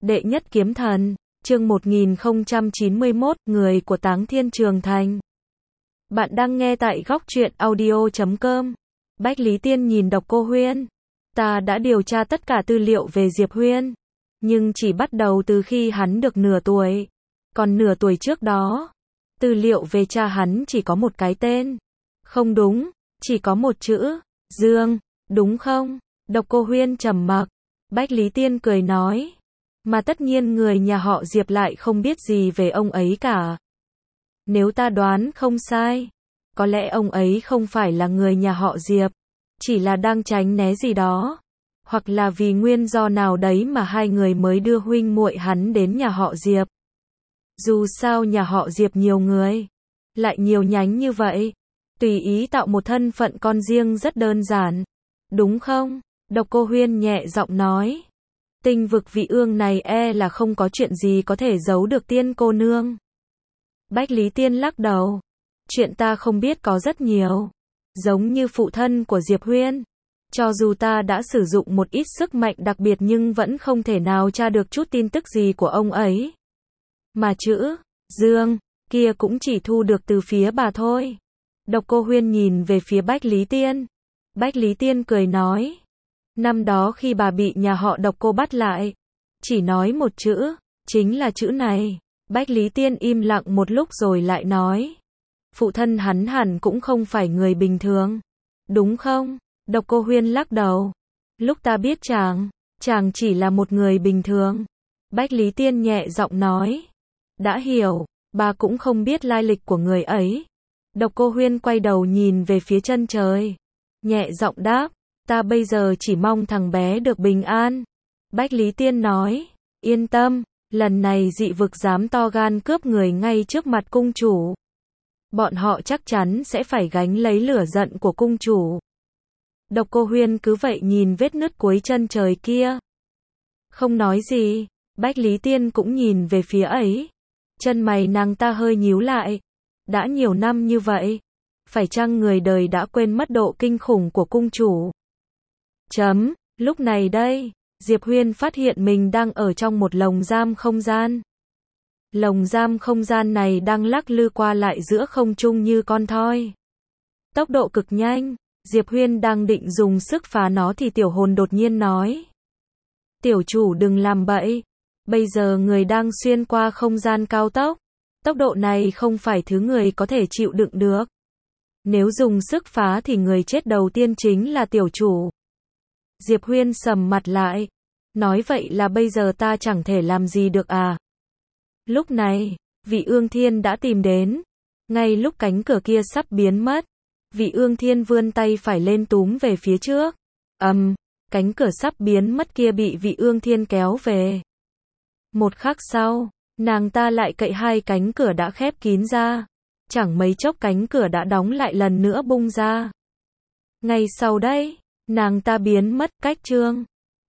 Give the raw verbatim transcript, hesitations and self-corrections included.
Đệ nhất kiếm thần, chương một nghìn không trăm chín mươi mốt, người của Táng Thiên Trường Thành. Bạn đang nghe tại góc truyện audio chấm com. Bách Lý Tiên nhìn Độc Cô Huyên. Ta đã điều tra tất cả tư liệu về Diệp Huyên, nhưng chỉ bắt đầu từ khi hắn được nửa tuổi. Còn nửa tuổi trước đó, tư liệu về cha hắn chỉ có một cái tên. Không đúng, chỉ có một chữ, Dương, đúng không? Độc Cô Huyên trầm mặc. Bách Lý Tiên cười nói, mà tất nhiên người nhà họ Diệp lại không biết gì về ông ấy cả. Nếu ta đoán không sai, có lẽ ông ấy không phải là người nhà họ Diệp, chỉ là đang tránh né gì đó, hoặc là vì nguyên do nào đấy mà hai người mới đưa huynh muội hắn đến nhà họ Diệp. Dù sao nhà họ Diệp nhiều người, lại nhiều nhánh như vậy, tùy ý tạo một thân phận con riêng rất đơn giản, đúng không? Độc Cô Huyên nhẹ giọng nói. Tinh vực vị ương này e là không có chuyện gì có thể giấu được Tiên cô nương. Bách Lý Tiên lắc đầu. Chuyện ta không biết có rất nhiều. Giống như phụ thân của Diệp Huyên. Cho dù ta đã sử dụng một ít sức mạnh đặc biệt nhưng vẫn không thể nào tra được chút tin tức gì của ông ấy. Mà chữ Dương kia cũng chỉ thu được từ phía bà thôi. Độc Cô Huyên nhìn về phía Bách Lý Tiên. Bách Lý Tiên cười nói. Năm đó khi bà bị nhà họ Độc Cô bắt lại, chỉ nói một chữ, chính là chữ này. Bách Lý Tiên im lặng một lúc rồi lại nói. Phụ thân hắn hẳn cũng không phải người bình thường, đúng không? Độc Cô Huyên lắc đầu. Lúc ta biết chàng, chàng chỉ là một người bình thường. Bách Lý Tiên nhẹ giọng nói. Đã hiểu, bà cũng không biết lai lịch của người ấy. Độc Cô Huyên quay đầu nhìn về phía chân trời, nhẹ giọng đáp. Ta bây giờ chỉ mong thằng bé được bình an. Bách Lý Tiên nói, yên tâm, lần này dị vực dám to gan cướp người ngay trước mặt cung chủ. Bọn họ chắc chắn sẽ phải gánh lấy lửa giận của cung chủ. Độc Cô Huyên cứ vậy nhìn vết nứt cuối chân trời kia. Không nói gì, Bách Lý Tiên cũng nhìn về phía ấy. Chân mày nàng ta hơi nhíu lại. Đã nhiều năm như vậy, phải chăng người đời đã quên mất độ kinh khủng của cung chủ? Chấm, lúc này đây, Diệp Huyên phát hiện mình đang ở trong một lồng giam không gian. Lồng giam không gian này đang lắc lư qua lại giữa không trung như con thoi. Tốc độ cực nhanh, Diệp Huyên đang định dùng sức phá nó thì tiểu hồn đột nhiên nói. Tiểu chủ đừng làm bậy, bây giờ người đang xuyên qua không gian cao tốc. Tốc độ này không phải thứ người có thể chịu đựng được. Nếu dùng sức phá thì người chết đầu tiên chính là tiểu chủ. Diệp Huyên sầm mặt lại. Nói vậy là bây giờ ta chẳng thể làm gì được à? Lúc này, Vị Ương Thiên đã tìm đến. Ngay lúc cánh cửa kia sắp biến mất, Vị Ương Thiên vươn tay phải lên túm về phía trước. Ầm, um, cánh cửa sắp biến mất kia bị Vị Ương Thiên kéo về. Một khắc sau, nàng ta lại cậy hai cánh cửa đã khép kín ra. Chẳng mấy chốc cánh cửa đã đóng lại lần nữa bung ra. Ngay sau đấy, nàng ta biến mất cách chương.